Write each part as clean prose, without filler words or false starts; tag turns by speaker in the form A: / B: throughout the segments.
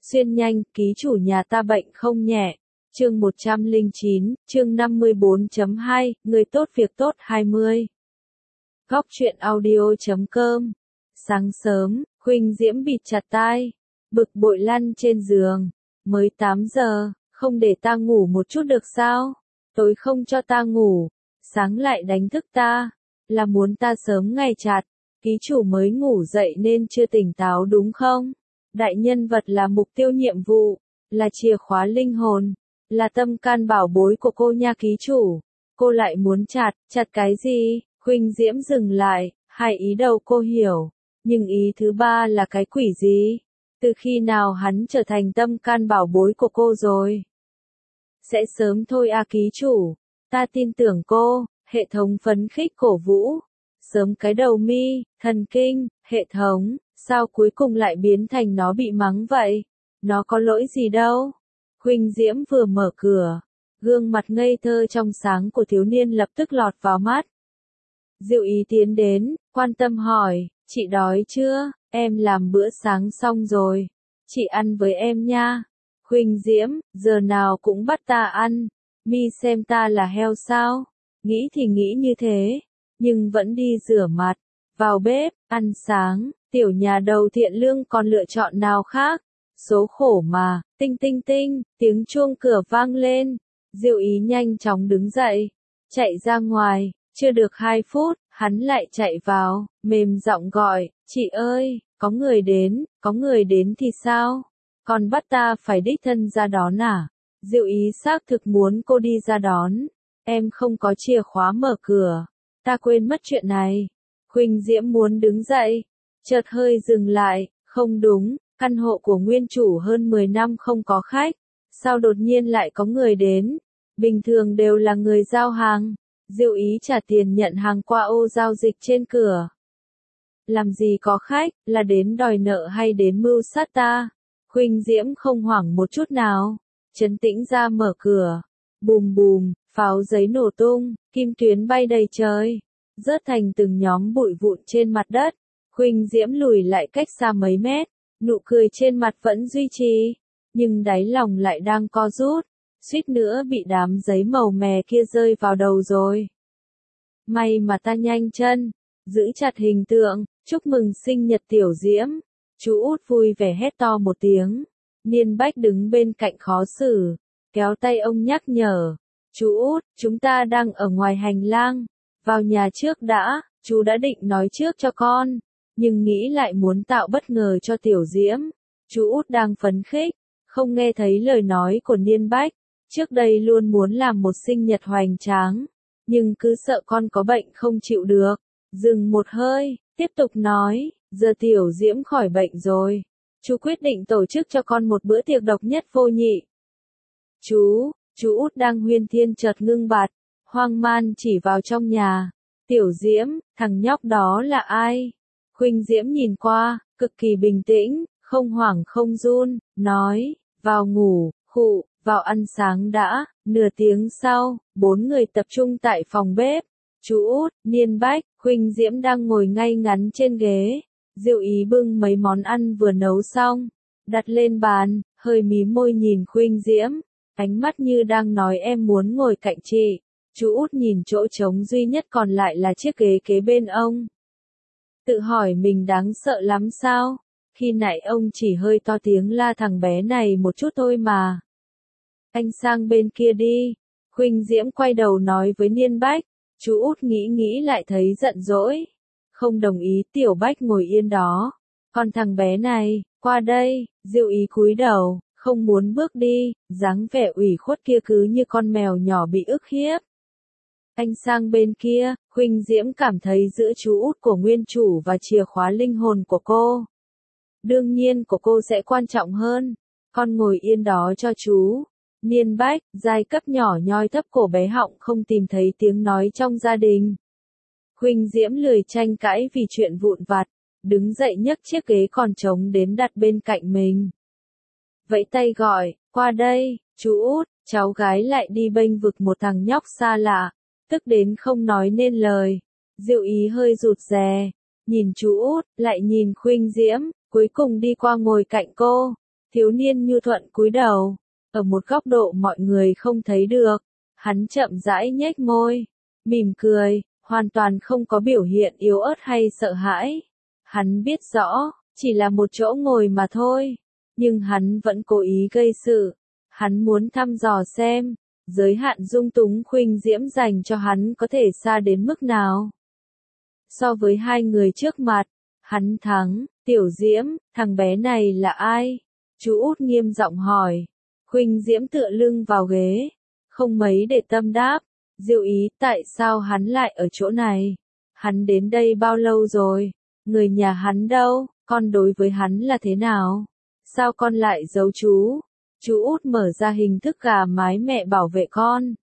A: Xuyên nhanh, ký chủ nhà ta bệnh không nhẹ. Chương 109, chương 54.2, người tốt việc tốt 20. Góc truyện audio.com. Sáng sớm, Khuynh Diễm bịt chặt tai, bực bội lăn trên giường. Mới 8 giờ, không để ta ngủ một chút được sao? Tối không cho ta ngủ, sáng lại đánh thức ta, là muốn ta sớm ngày chặt. Ký chủ mới ngủ dậy nên chưa tỉnh táo đúng không? Đại nhân vật là mục tiêu nhiệm vụ, là chìa khóa linh hồn, là tâm can bảo bối của cô nha ký chủ. Cô lại muốn chặt cái gì? Khuynh Diễm dừng lại, hai ý đầu cô hiểu, nhưng ý thứ ba là cái quỷ gì? Từ khi nào hắn trở thành tâm can bảo bối của cô rồi? Sẽ sớm thôi à ký chủ, ta tin tưởng cô. Hệ thống phấn khích cổ vũ. Sớm cái đầu mi, thần kinh, hệ thống, sao cuối cùng lại biến thành nó bị mắng vậy? Nó có lỗi gì đâu? Khuynh Diễm vừa mở cửa, gương mặt ngây thơ trong sáng của thiếu niên lập tức lọt vào mắt. Diệu Ý tiến đến, quan tâm hỏi, chị đói chưa? Em làm bữa sáng xong rồi, chị ăn với em nha. Khuynh Diễm, giờ nào cũng bắt ta ăn, mi xem ta là heo sao? Nghĩ thì nghĩ như thế, nhưng vẫn đi rửa mặt, vào bếp, ăn sáng. Tiểu nhà đầu thiện lương còn lựa chọn nào khác? Số khổ mà. Tinh tinh tinh, tiếng chuông cửa vang lên. Diệu Ý nhanh chóng đứng dậy, chạy ra ngoài. Chưa được 2 phút, hắn lại chạy vào, mềm giọng gọi, chị ơi, có người đến thì sao? Còn bắt ta phải đích thân ra đón à? Diệu Ý xác thực muốn cô đi ra đón. Em không có chìa khóa mở cửa, ta quên mất chuyện này. Khuynh Diễm muốn đứng dậy, chợt hơi dừng lại, không đúng, căn hộ của nguyên chủ hơn 10 năm không có khách, sao đột nhiên lại có người đến? Bình thường đều là người giao hàng. Diệu Ý trả tiền nhận hàng qua ô giao dịch trên cửa. Làm gì có khách, là đến đòi nợ hay đến mưu sát ta? Khuynh Diễm không hoảng một chút nào, trấn tĩnh ra mở cửa. Bùm bùm, pháo giấy nổ tung, kim tuyến bay đầy trời, rớt thành từng nhóm bụi vụn trên mặt đất. Khuynh Diễm lùi lại cách xa mấy mét, nụ cười trên mặt vẫn duy trì, nhưng đáy lòng lại đang co rút, suýt nữa bị đám giấy màu mè kia rơi vào đầu rồi. May mà ta nhanh chân, giữ chặt hình tượng, chúc mừng sinh nhật Tiểu Diễm. Chú út vui vẻ hét to một tiếng. Niên Bách đứng bên cạnh khó xử, kéo tay ông nhắc nhở. Chú út, chúng ta đang ở ngoài hành lang, vào nhà trước đã, chú đã định nói trước cho con, nhưng nghĩ lại muốn tạo bất ngờ cho Tiểu Diễm. Chú út đang phấn khích, không nghe thấy lời nói của Niên Bách, trước đây luôn muốn làm một sinh nhật hoành tráng, nhưng cứ sợ con có bệnh không chịu được. Dừng một hơi, tiếp tục nói, giờ Tiểu Diễm khỏi bệnh rồi, chú quyết định tổ chức cho con một bữa tiệc độc nhất vô nhị. Chú út đang huyên thiên chợt ngưng bặt, hoang man chỉ vào trong nhà. Tiểu Diễm, thằng nhóc đó là ai? Khuynh Diễm nhìn qua, cực kỳ bình tĩnh, không hoảng không run, nói, vào ngủ, vào ăn sáng đã. Nửa tiếng sau, 4 người tập trung tại phòng bếp. Chú út, Niên Bách, Khuynh Diễm đang ngồi ngay ngắn trên ghế. Diệu Ý bưng mấy món ăn vừa nấu xong, đặt lên bàn, hơi mím môi nhìn Khuynh Diễm, ánh mắt như đang nói em muốn ngồi cạnh chị. Chú út nhìn chỗ trống duy nhất còn lại là chiếc ghế kế bên ông. Tự hỏi mình đáng sợ lắm sao? Khi nãy ông chỉ hơi to tiếng la thằng bé này một chút thôi mà. Anh sang bên kia đi. Khuynh Diễm quay đầu nói với Niên Bách. Chú út nghĩ lại thấy giận dỗi, không đồng ý. Tiểu Bách ngồi yên đó. Còn thằng bé này, qua đây. Diệu Ý cúi đầu, không muốn bước đi, dáng vẻ ủy khuất kia cứ như con mèo nhỏ bị ức hiếp. Anh sang bên kia. Khuynh Diễm cảm thấy giữa chú út của nguyên chủ và chìa khóa linh hồn của cô, đương nhiên của cô sẽ quan trọng hơn. Con ngồi yên đó cho chú. Niên Bách, giai cấp nhỏ nhoi thấp cổ bé họng không tìm thấy tiếng nói trong gia đình. Khuynh Diễm lười tranh cãi vì chuyện vụn vặt, đứng dậy nhấc chiếc ghế còn trống đến đặt bên cạnh mình. Vẫy tay gọi, qua đây, chú út. Cháu gái lại đi bênh vực một thằng nhóc xa lạ, tức đến không nói nên lời. Diệu Ý hơi rụt rè, nhìn chú út, lại nhìn Khuynh Diễm, cuối cùng đi qua ngồi cạnh cô. Thiếu niên nhu thuận cúi đầu, ở một góc độ mọi người không thấy được. Hắn chậm rãi nhếch môi, mỉm cười, hoàn toàn không có biểu hiện yếu ớt hay sợ hãi. Hắn biết rõ, chỉ là một chỗ ngồi mà thôi, nhưng hắn vẫn cố ý gây sự. Hắn muốn thăm dò xem, giới hạn dung túng Khuynh Diễm dành cho hắn có thể xa đến mức nào. So với hai người trước mặt, hắn thắng. Tiểu Diễm, thằng bé này là ai? Chú út nghiêm giọng hỏi. Khuynh Diễm tựa lưng vào ghế, không mấy để tâm đáp. Diệu Ý, tại sao hắn lại ở chỗ này? Hắn đến đây bao lâu rồi? Người nhà hắn đâu? Con đối với hắn là thế nào? Sao con lại giấu chú? Chú út mở ra hình thức gà mái mẹ bảo vệ con.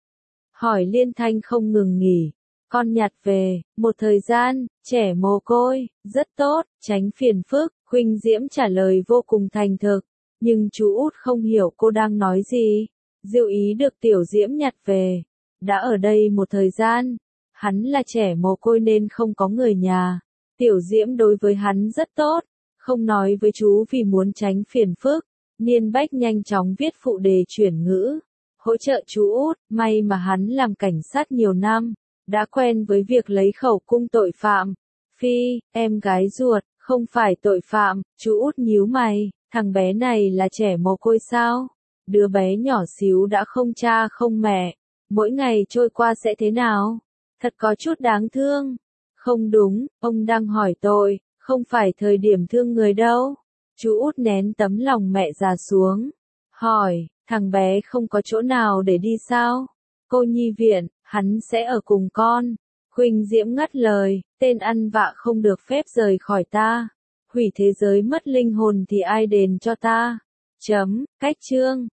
A: Hỏi liên thanh không ngừng nghỉ. Con nhặt về, một thời gian, trẻ mồ côi, rất tốt, tránh phiền phức. Khuynh Diễm trả lời vô cùng thành thực, nhưng chú út không hiểu cô đang nói gì. Diệu Ý được Tiểu Diễm nhặt về, đã ở đây một thời gian. Hắn là trẻ mồ côi nên không có người nhà. Tiểu Diễm đối với hắn rất tốt, không nói với chú vì muốn tránh phiền phức. Niên Bách nhanh chóng viết phụ đề chuyển ngữ, hỗ trợ chú út. May mà hắn làm cảnh sát nhiều năm, đã quen với việc lấy khẩu cung tội phạm. Phi, em gái ruột, không phải tội phạm. Chú út nhíu mày, thằng bé này là trẻ mồ côi sao? Đứa bé nhỏ xíu đã không cha không mẹ, mỗi ngày trôi qua sẽ thế nào? Thật có chút đáng thương. Không đúng, ông đang hỏi tội, không phải thời điểm thương người đâu. Chú út nén tấm lòng mẹ già xuống, hỏi, thằng bé không có chỗ nào để đi sao? Cô nhi viện, hắn sẽ ở cùng con. Khuynh Diễm ngắt lời, tên ăn vạ không được phép rời khỏi ta. Hủy thế giới mất linh hồn thì ai đền cho ta? Chấm, cách chương.